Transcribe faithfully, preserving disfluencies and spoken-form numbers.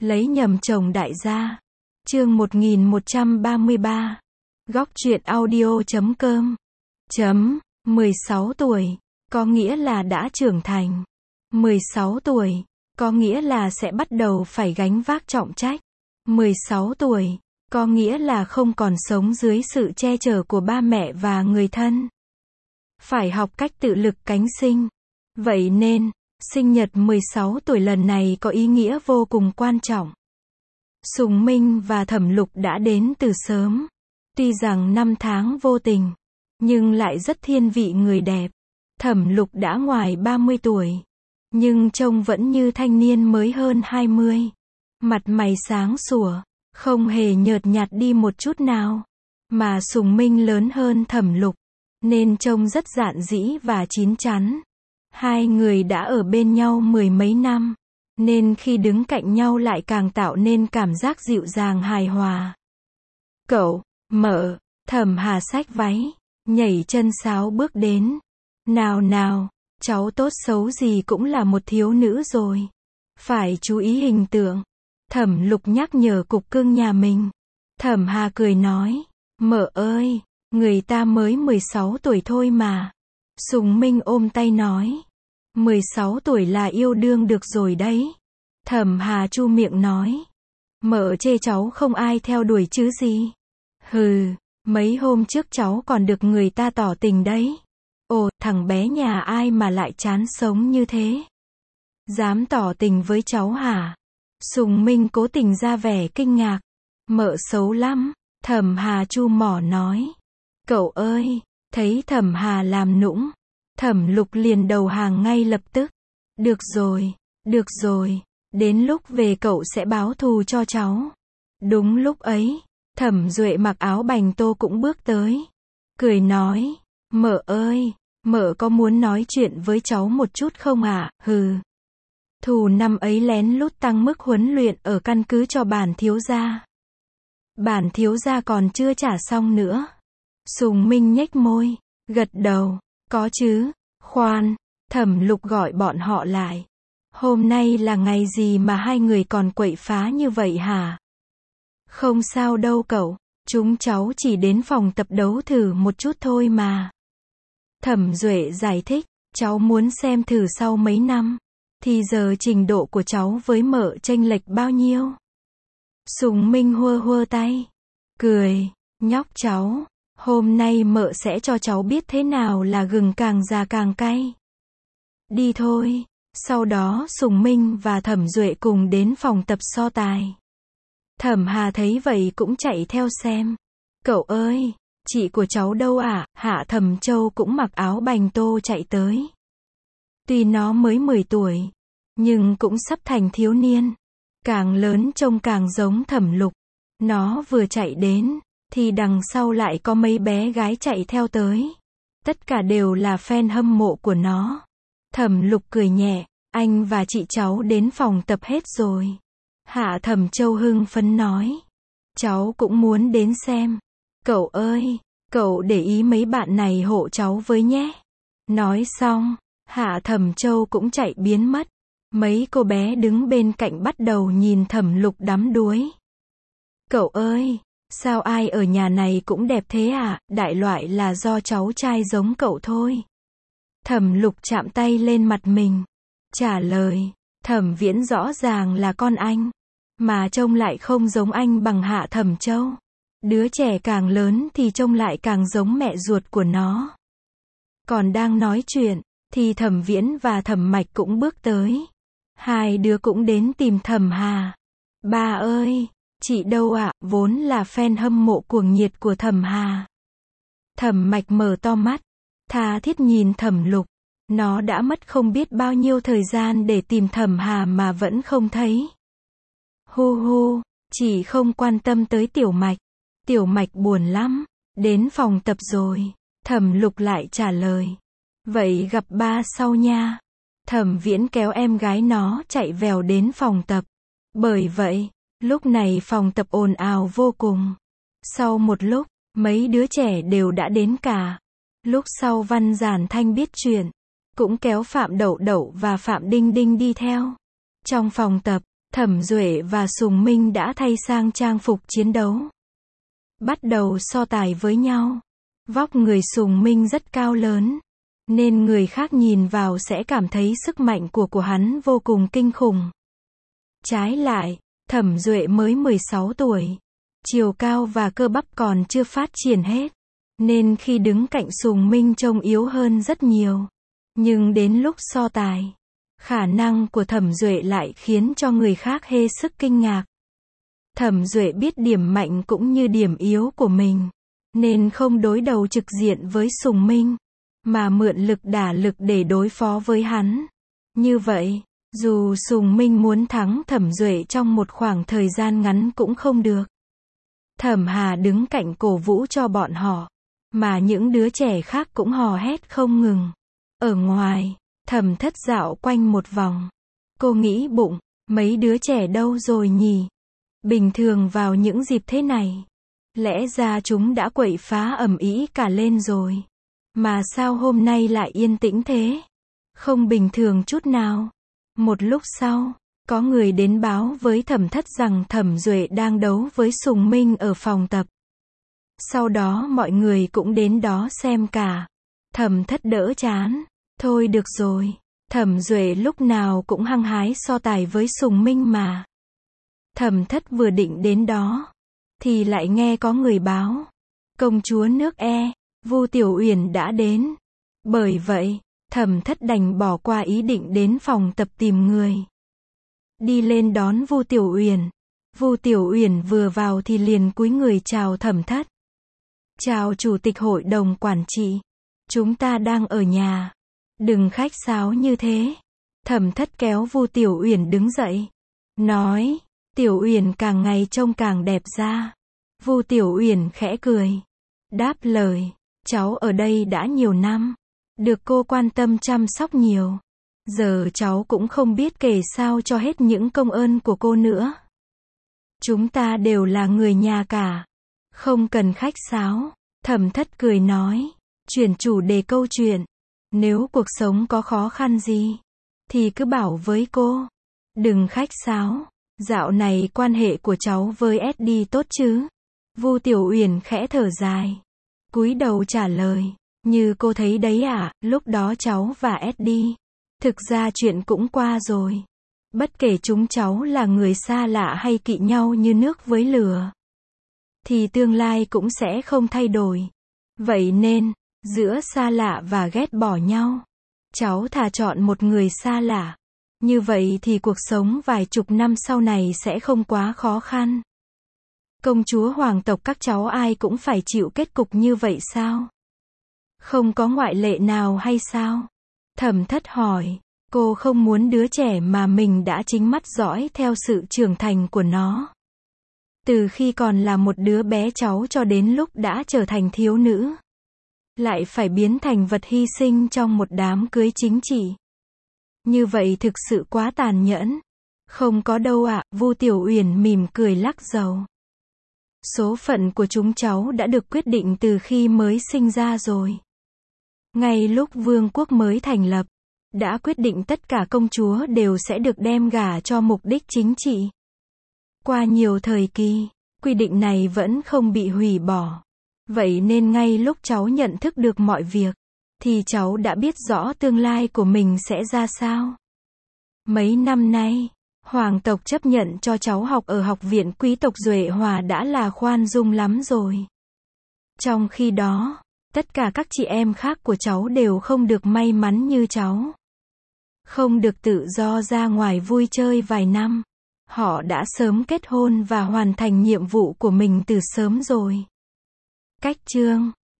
Lấy nhầm chồng đại gia. Chương một nghìn một trăm ba mươi ba. Góc truyện audio chấm com. Chấm, mười sáu tuổi, có nghĩa là đã trưởng thành. mười sáu tuổi, có nghĩa là sẽ bắt đầu phải gánh vác trọng trách. mười sáu tuổi, có nghĩa là không còn sống dưới sự che chở của ba mẹ và người thân. Phải học cách tự lực cánh sinh. Vậy nên, sinh nhật mười sáu tuổi lần này có ý nghĩa vô cùng quan trọng. Sùng Minh và Thẩm Lục đã đến từ sớm. Tuy rằng năm tháng vô tình, nhưng lại rất thiên vị người đẹp. Thẩm Lục đã ngoài ba mươi tuổi, nhưng trông vẫn như thanh niên mới hơn hai mươi. Mặt mày sáng sủa, không hề nhợt nhạt đi một chút nào. Mà Sùng Minh lớn hơn Thẩm Lục, nên trông rất dạn dĩ và chín chắn. Hai người đã ở bên nhau mười mấy năm, nên khi đứng cạnh nhau lại càng tạo nên cảm giác dịu dàng hài hòa. Cậu, mợ, Thẩm Hà xách váy, nhảy chân sáo bước đến. Nào nào, cháu tốt xấu gì cũng là một thiếu nữ rồi. Phải chú ý hình tượng. Thẩm Lục nhắc nhở cục cưng nhà mình. Thẩm Hà cười nói, mợ ơi, người ta mới mười sáu tuổi thôi mà. Sùng Minh ôm tay nói, mười sáu tuổi là yêu đương được rồi đấy. Thẩm Hà chu miệng nói, mợ chê cháu không ai theo đuổi chứ gì. Hừ, mấy hôm trước cháu còn được người ta tỏ tình đấy. Ồ, thằng bé nhà ai mà lại chán sống như thế? Dám tỏ tình với cháu hả? Sùng Minh cố tình ra vẻ kinh ngạc. Mợ xấu lắm, Thẩm Hà chu mỏ nói. Cậu ơi, thấy Thẩm Hà làm nũng, Thẩm Lục liền đầu hàng ngay lập tức. Được rồi, được rồi, đến lúc về cậu sẽ báo thù cho cháu. Đúng lúc ấy, Thẩm Duệ mặc áo bành tô cũng bước tới. Cười nói, mợ ơi, mợ có muốn nói chuyện với cháu một chút không ạ? À? Hừ. Thù năm ấy lén lút tăng mức huấn luyện ở căn cứ cho bản thiếu gia. Bản thiếu gia còn chưa trả xong nữa. Sùng Minh nhếch môi, gật đầu, có chứ. Khoan, Thẩm Lục gọi bọn họ lại. Hôm nay là ngày gì mà hai người còn quậy phá như vậy hả? Không sao đâu cậu, chúng cháu chỉ đến phòng tập đấu thử một chút thôi mà. Thẩm Duệ giải thích, cháu muốn xem thử sau mấy năm, thì giờ trình độ của cháu với mợ chênh lệch bao nhiêu. Sùng Minh hua hua tay, cười, nhóc cháu, hôm nay mợ sẽ cho cháu biết thế nào là gừng càng già càng cay. Đi thôi. Sau đó Sùng Minh và Thẩm Duệ cùng đến phòng tập so tài. Thẩm Hà thấy vậy cũng chạy theo xem. Cậu ơi, chị của cháu đâu ạ? À? Hạ Thẩm Châu cũng mặc áo bành tô chạy tới. Tuy nó mới mười tuổi, nhưng cũng sắp thành thiếu niên. Càng lớn trông càng giống Thẩm Lục. Nó vừa chạy đến, thì đằng sau lại có mấy bé gái chạy theo tới. Tất cả đều là fan hâm mộ của nó. Thẩm Lục cười nhẹ, anh và chị cháu đến phòng tập hết rồi. Hạ Thẩm Châu hưng phấn nói, cháu cũng muốn đến xem. Cậu ơi, cậu để ý mấy bạn này hộ cháu với nhé. Nói xong, Hạ Thẩm Châu cũng chạy biến mất. Mấy cô bé đứng bên cạnh bắt đầu nhìn Thẩm Lục đắm đuối. Cậu ơi, sao ai ở nhà này cũng đẹp thế à? Đại loại là do cháu trai giống cậu thôi. Thẩm Lục chạm tay lên mặt mình, trả lời, Thẩm Viễn rõ ràng là con anh, mà trông lại không giống anh bằng Hạ Thẩm Châu. Đứa trẻ càng lớn thì trông lại càng giống mẹ ruột của nó. Còn đang nói chuyện, thì Thẩm Viễn và Thẩm Mạch cũng bước tới. Hai đứa cũng đến tìm Thẩm Hà. Ba ơi, chị đâu ạ? À? Vốn là fan hâm mộ cuồng nhiệt của Thẩm Hà. Thẩm Mạch mở to mắt, tha thiết nhìn Thẩm Lục. Nó đã mất không biết bao nhiêu thời gian để tìm Thẩm Hà mà vẫn không thấy. Hu hu, chỉ không quan tâm tới Tiểu Mạch. Tiểu Mạch buồn lắm. Đến phòng tập rồi. Thẩm Lục lại trả lời. Vậy gặp ba sau nha. Thẩm Viễn kéo em gái nó chạy vèo đến phòng tập. Bởi vậy, lúc này phòng tập ồn ào vô cùng. Sau một lúc, mấy đứa trẻ đều đã đến cả. Lúc sau Văn Giản Thanh biết chuyện, cũng kéo Phạm Đậu Đậu và Phạm Đinh Đinh đi theo. Trong phòng tập, Thẩm Duệ và Sùng Minh đã thay sang trang phục chiến đấu. Bắt đầu so tài với nhau. Vóc người Sùng Minh rất cao lớn, nên người khác nhìn vào sẽ cảm thấy sức mạnh của của hắn vô cùng kinh khủng. Trái lại, Thẩm Duệ mới mười sáu tuổi, chiều cao và cơ bắp còn chưa phát triển hết, nên khi đứng cạnh Sùng Minh trông yếu hơn rất nhiều. Nhưng đến lúc so tài, khả năng của Thẩm Duệ lại khiến cho người khác hết sức kinh ngạc. Thẩm Duệ biết điểm mạnh cũng như điểm yếu của mình, nên không đối đầu trực diện với Sùng Minh, mà mượn lực đả lực để đối phó với hắn. Như vậy, dù Sùng Minh muốn thắng Thẩm Duệ trong một khoảng thời gian ngắn cũng không được. Thẩm Hà đứng cạnh cổ vũ cho bọn họ, mà những đứa trẻ khác cũng hò hét không ngừng. Ở ngoài, Thẩm Thất dạo quanh một vòng. Cô nghĩ bụng, mấy đứa trẻ đâu rồi nhỉ? Bình thường vào những dịp thế này, lẽ ra chúng đã quậy phá ầm ĩ cả lên rồi. Mà sao hôm nay lại yên tĩnh thế? Không bình thường chút nào. Một lúc sau, có người đến báo với Thẩm Thất rằng Thẩm Duệ đang đấu với Sùng Minh ở phòng tập. Sau đó mọi người cũng đến đó xem cả. Thẩm Thất đỡ chán. Thôi được rồi, Thẩm Duệ lúc nào cũng hăng hái so tài với Sùng Minh mà. Thẩm Thất vừa định đến đó, thì lại nghe có người báo. Công chúa nước E, Vu Tiểu Uyển đã đến. Bởi vậy, Thẩm Thất đành bỏ qua ý định đến phòng tập tìm người. Đi lên đón Vu Tiểu Uyển. Vu Tiểu Uyển vừa vào thì liền cúi người chào Thẩm Thất. Chào Chủ tịch Hội đồng Quản trị. Chúng ta đang ở nhà. Đừng khách sáo như thế. Thẩm Thất kéo Vu Tiểu Uyển đứng dậy. Nói, Tiểu Uyển càng ngày trông càng đẹp ra. Vu Tiểu Uyển khẽ cười. Đáp lời, cháu ở đây đã nhiều năm. Được cô quan tâm chăm sóc nhiều. Giờ cháu cũng không biết kể sao cho hết những công ơn của cô nữa. Chúng ta đều là người nhà cả. Không cần khách sáo. Thẩm Thất cười nói. Chuyển chủ đề câu chuyện. Nếu cuộc sống có khó khăn gì, thì cứ bảo với cô. Đừng khách sáo. Dạo này quan hệ của cháu với Eddie tốt chứ? Vu Tiểu Uyển khẽ thở dài. Cúi đầu trả lời. Như cô thấy đấy ạ, lúc đó cháu và Eddie. Thực ra chuyện cũng qua rồi. Bất kể chúng cháu là người xa lạ hay kỵ nhau như nước với lửa, thì tương lai cũng sẽ không thay đổi. Vậy nên, giữa xa lạ và ghét bỏ nhau, cháu thà chọn một người xa lạ. Như vậy thì cuộc sống vài chục năm sau này sẽ không quá khó khăn. Công chúa hoàng tộc các cháu ai cũng phải chịu kết cục như vậy sao? Không có ngoại lệ nào hay sao? Thẩm Thất hỏi. Cô không muốn đứa trẻ mà mình đã chính mắt dõi theo sự trưởng thành của nó. Từ khi còn là một đứa bé cháu cho đến lúc đã trở thành thiếu nữ, lại phải biến thành vật hy sinh trong một đám cưới chính trị. Như vậy thực sự quá tàn nhẫn. Không có đâu ạ, Vu Tiểu Uyển mỉm cười lắc đầu. Số phận của chúng cháu đã được quyết định từ khi mới sinh ra rồi. Ngay lúc vương quốc mới thành lập, đã quyết định tất cả công chúa đều sẽ được đem gả cho mục đích chính trị. Qua nhiều thời kỳ, quy định này vẫn không bị hủy bỏ. Vậy nên ngay lúc cháu nhận thức được mọi việc, thì cháu đã biết rõ tương lai của mình sẽ ra sao. Mấy năm nay, hoàng tộc chấp nhận cho cháu học ở học viện quý tộc Duệ Hòa đã là khoan dung lắm rồi. Trong khi đó, tất cả các chị em khác của cháu đều không được may mắn như cháu. Không được tự do ra ngoài vui chơi vài năm. Họ đã sớm kết hôn và hoàn thành nhiệm vụ của mình từ sớm rồi. Cách chương